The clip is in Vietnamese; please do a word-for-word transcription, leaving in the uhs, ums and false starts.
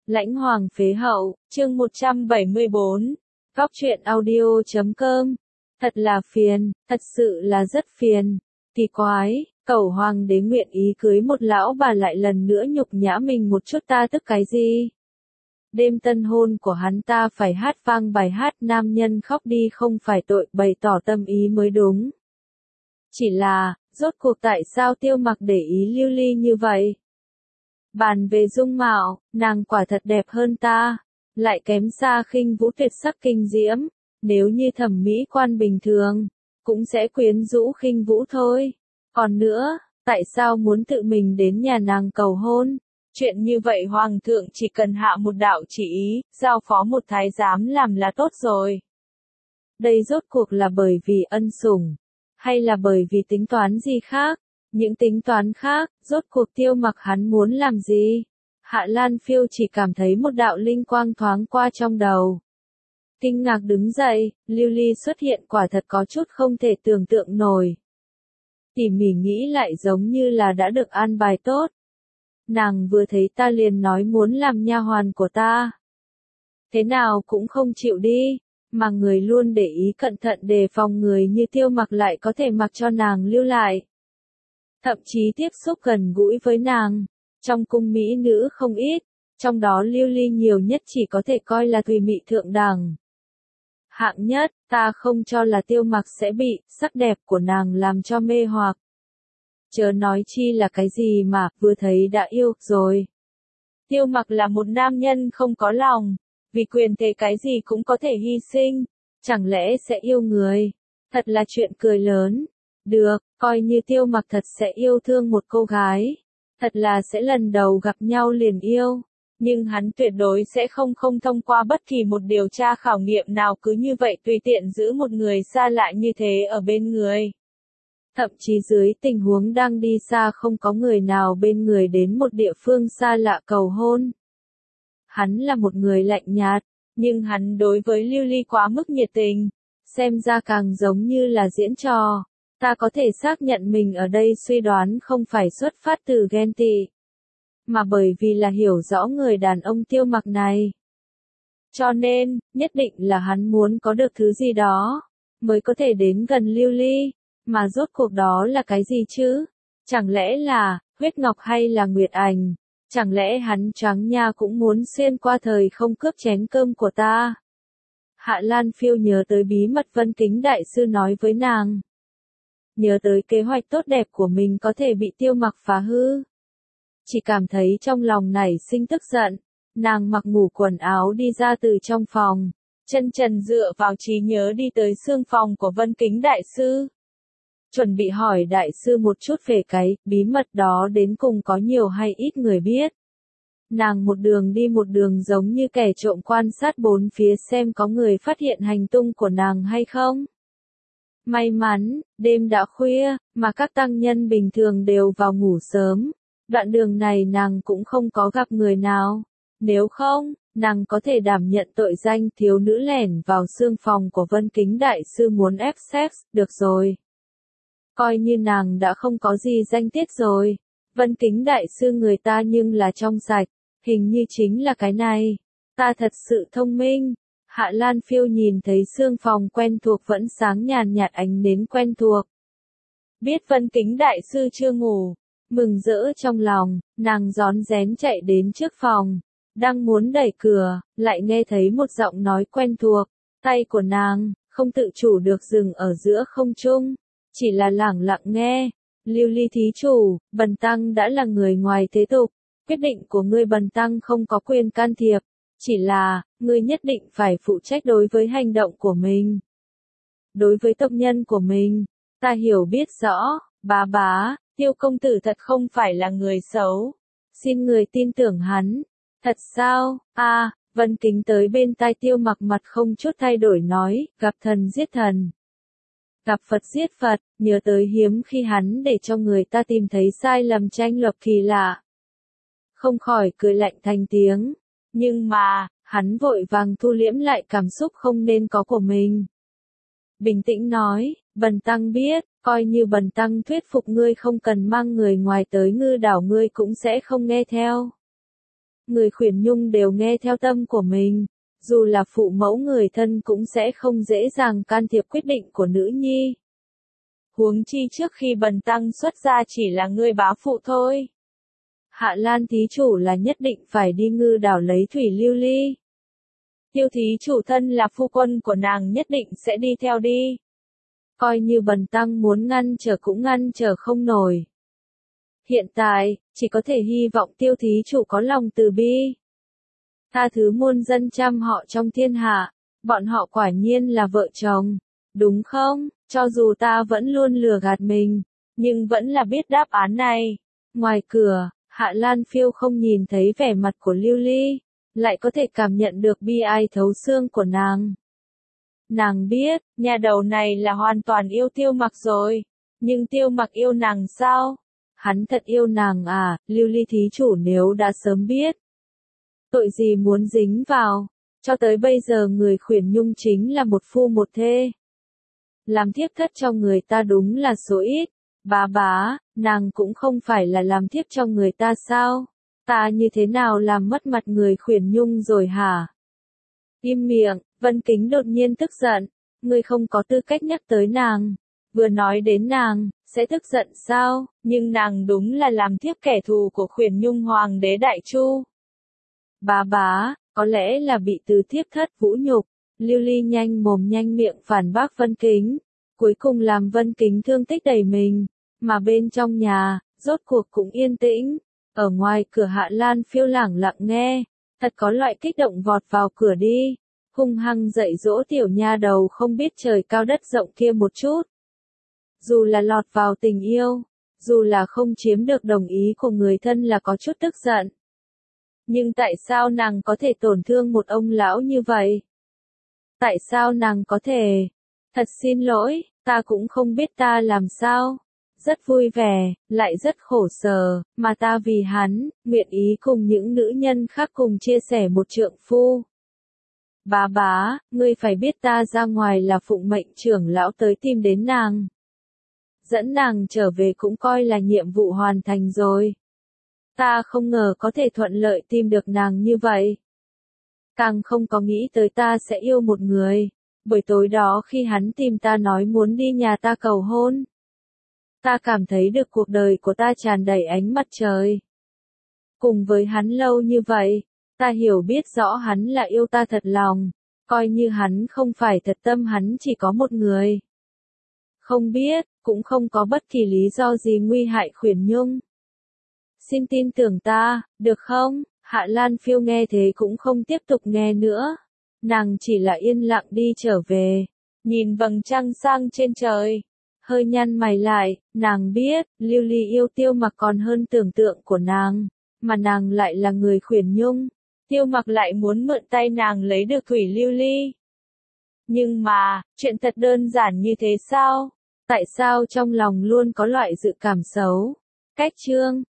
Lãnh Hoàng phế hậu, chương một trăm bảy mươi bốn, Góc truyện audio chấm com. Thật là phiền, thật sự là rất phiền. Kỳ quái, cẩu hoàng đế nguyện ý cưới một lão bà lại lần nữa nhục nhã mình một chút, ta tức cái gì? Đêm tân hôn của hắn ta phải hát vang bài hát nam nhân khóc đi không phải tội, bày tỏ tâm ý mới đúng. Chỉ là, rốt cuộc tại sao Tiêu Mặc để ý Lưu Ly như vậy? Bàn về dung mạo, nàng quả thật đẹp hơn ta, lại kém xa Khinh Vũ tuyệt sắc kinh diễm, nếu như thẩm mỹ quan bình thường, cũng sẽ quyến rũ Khinh Vũ thôi. Còn nữa, tại sao muốn tự mình đến nhà nàng cầu hôn? Chuyện như vậy hoàng thượng chỉ cần hạ một đạo chỉ ý, giao phó một thái giám làm là tốt rồi. Đây rốt cuộc là bởi vì ân sủng, hay là bởi vì tính toán gì khác? Những tính toán khác, rốt cuộc Tiêu Mặc hắn muốn làm gì? Hạ Lan Phiêu chỉ cảm thấy một đạo linh quang thoáng qua trong đầu. Kinh ngạc đứng dậy, Lưu Ly xuất hiện quả thật có chút không thể tưởng tượng nổi. Tỉ mỉ nghĩ lại giống như là đã được an bài tốt. Nàng vừa thấy ta liền nói muốn làm nha hoàn của ta. Thế nào cũng không chịu đi, mà người luôn để ý cẩn thận đề phòng người như Tiêu Mặc lại có thể mặc cho nàng lưu lại. Thậm chí tiếp xúc gần gũi với nàng, trong cung mỹ nữ không ít, trong đó Lưu Ly nhiều nhất chỉ có thể coi là thùy mị thượng đẳng. Hạng nhất, ta không cho là Tiêu Mặc sẽ bị sắc đẹp của nàng làm cho mê hoặc. Chớ nói chi là cái gì mà vừa thấy đã yêu rồi. Tiêu Mặc là một nam nhân không có lòng, vì quyền thế cái gì cũng có thể hy sinh, chẳng lẽ sẽ yêu người? Thật là chuyện cười lớn. Được, coi như Tiêu Mặc thật sẽ yêu thương một cô gái, thật là sẽ lần đầu gặp nhau liền yêu, nhưng hắn tuyệt đối sẽ không không thông qua bất kỳ một điều tra khảo nghiệm nào cứ như vậy tùy tiện giữ một người xa lạ như thế ở bên người. Thậm chí dưới tình huống đang đi xa không có người nào bên người đến một địa phương xa lạ cầu hôn. Hắn là một người lạnh nhạt, nhưng hắn đối với Lưu Ly quá mức nhiệt tình, xem ra càng giống như là diễn trò. Ta có thể xác nhận mình ở đây suy đoán không phải xuất phát từ ghen tị, mà bởi vì là hiểu rõ người đàn ông Tiêu Mặc này. Cho nên, nhất định là hắn muốn có được thứ gì đó, mới có thể đến gần Lưu Ly, mà rốt cuộc đó là cái gì chứ? Chẳng lẽ là, huyết ngọc hay là nguyệt ảnh? Chẳng lẽ hắn choáng nha cũng muốn xuyên qua thời không cướp chén cơm của ta? Hạ Lan Phiêu nhớ tới bí mật Vân Kính Đại Sư nói với nàng. Nhớ tới kế hoạch tốt đẹp của mình có thể bị Tiêu Mặc phá hư. Chỉ cảm thấy trong lòng nảy sinh tức giận, nàng mặc ngủ quần áo đi ra từ trong phòng, chân trần dựa vào trí nhớ đi tới xương phòng của Vân Kính Đại Sư. Chuẩn bị hỏi Đại Sư một chút về cái bí mật đó đến cùng có nhiều hay ít người biết. Nàng một đường đi một đường giống như kẻ trộm quan sát bốn phía xem có người phát hiện hành tung của nàng hay không. May mắn, đêm đã khuya, mà các tăng nhân bình thường đều vào ngủ sớm. Đoạn đường này nàng cũng không có gặp người nào. Nếu không, nàng có thể đảm nhận tội danh thiếu nữ lẻn vào xương phòng của Vân Kính Đại Sư muốn ép sex, được rồi. Coi như nàng đã không có gì danh tiết rồi. Vân Kính Đại Sư người ta nhưng là trong sạch, hình như chính là cái này. Ta thật sự thông minh. Hạ Lan Phiêu nhìn thấy xương phòng quen thuộc vẫn sáng nhàn nhạt ánh nến quen thuộc. Biết Vân Kính Đại Sư chưa ngủ, mừng rỡ trong lòng, nàng rón rén chạy đến trước phòng, đang muốn đẩy cửa, lại nghe thấy một giọng nói quen thuộc, tay của nàng, không tự chủ được dừng ở giữa không trung, chỉ là lẳng lặng nghe. Lưu Ly thí chủ, Bần Tăng đã là người ngoài thế tục, quyết định của ngươi Bần Tăng không có quyền can thiệp. Chỉ là, ngươi nhất định phải phụ trách đối với hành động của mình. Đối với tộc nhân của mình, ta hiểu biết rõ, bá bá, Tiêu công tử thật không phải là người xấu. Xin người tin tưởng hắn. Thật sao? A, à, Vân Kính tới bên tai Tiêu Mặc mặt không chút thay đổi nói, gặp thần giết thần. Gặp Phật giết Phật, nhớ tới hiếm khi hắn để cho người ta tìm thấy sai lầm tranh lệch kỳ lạ. Không khỏi cười lạnh thành tiếng. Nhưng mà, hắn vội vàng thu liễm lại cảm xúc không nên có của mình. Bình tĩnh nói, Bần Tăng biết, coi như Bần Tăng thuyết phục ngươi không cần mang người ngoài tới Ngư Đảo ngươi cũng sẽ không nghe theo. người khuyển nhung đều nghe theo tâm của mình, dù là phụ mẫu người thân cũng sẽ không dễ dàng can thiệp quyết định của nữ nhi. Huống chi trước khi bần tăng xuất gia chỉ là ngươi bá phụ thôi. Hạ Lan thí chủ là nhất định phải đi ngư đảo lấy thủy lưu ly. Tiêu thí chủ thân là phu quân của nàng nhất định sẽ đi theo đi. Coi như bần tăng muốn ngăn trở cũng ngăn trở không nổi. Hiện tại, chỉ có thể hy vọng tiêu thí chủ có lòng từ bi. Tha thứ muôn dân trăm họ trong thiên hạ, bọn họ quả nhiên là vợ chồng, đúng không? Cho dù ta vẫn luôn lừa gạt mình, nhưng vẫn là biết đáp án này. Ngoài cửa, Hạ Lan Phiêu không nhìn thấy vẻ mặt của Lưu Ly, lại có thể cảm nhận được bi ai thấu xương của nàng. Nàng biết, nhà đầu này là hoàn toàn yêu Tiêu Mặc rồi, nhưng Tiêu Mặc yêu nàng sao? Hắn thật yêu nàng à? Lưu Ly thí chủ nếu đã sớm biết, tội gì muốn dính vào, cho tới bây giờ người khuyển nhung chính là một phu một thê. Làm thiếp thất cho người ta đúng là số ít, bá bá, nàng cũng không phải là làm thiếp cho người ta sao? Ta như thế nào làm mất mặt người khuyển nhung rồi hả? Im miệng, Vân Kính đột nhiên tức giận, ngươi không có tư cách nhắc tới nàng, vừa nói đến nàng, sẽ tức giận sao? Nhưng nàng đúng là làm thiếp kẻ thù của khuyển nhung hoàng đế Đại Chu. Bá bá, có lẽ là bị từ thiếp thất vũ nhục, Lưu Ly nhanh mồm nhanh miệng phản bác Vân Kính, cuối cùng làm Vân Kính thương tích đầy mình, mà bên trong nhà, rốt cuộc cũng yên tĩnh, ở ngoài cửa Hạ Lan Phiêu lẳng lặng nghe, thật có loại kích động vọt vào cửa đi, hung hăng dạy dỗ tiểu nha đầu không biết trời cao đất rộng kia một chút. Dù là lọt vào tình yêu, dù là không chiếm được đồng ý của người thân là có chút tức giận. Nhưng tại sao nàng có thể tổn thương một ông lão như vậy? Tại sao nàng có thể? Thật xin lỗi, ta cũng không biết ta làm sao. Rất vui vẻ, lại rất khổ sở, mà ta vì hắn, nguyện ý cùng những nữ nhân khác cùng chia sẻ một trượng phu. Bá bá, ngươi phải biết ta ra ngoài là phụng mệnh trưởng lão tới tìm đến nàng. Dẫn nàng trở về cũng coi là nhiệm vụ hoàn thành rồi. Ta không ngờ có thể thuận lợi tìm được nàng như vậy. Càng không có nghĩ tới ta sẽ yêu một người. Buổi tối đó khi hắn tìm ta nói muốn đi nhà ta cầu hôn, ta cảm thấy được cuộc đời của ta tràn đầy ánh mặt trời. Cùng với hắn lâu như vậy, ta hiểu biết rõ hắn là yêu ta thật lòng, coi như hắn không phải thật tâm hắn chỉ có một người. Không biết, cũng không có bất kỳ lý do gì nguy hại khuyển nhung. Xin tin tưởng ta, được không? Hạ Lan Phiêu nghe thế cũng không tiếp tục nghe nữa. Nàng chỉ là yên lặng đi trở về, nhìn vầng trăng sang trên trời. Hơi nhăn mày lại, nàng biết, Lưu Ly yêu Tiêu Mặc còn hơn tưởng tượng của nàng, mà nàng lại là người khuyển nhung. Tiêu Mặc lại muốn mượn tay nàng lấy được thủy Lưu Ly. Nhưng mà, chuyện thật đơn giản như thế sao? Tại sao trong lòng luôn có loại dự cảm xấu? Cách chương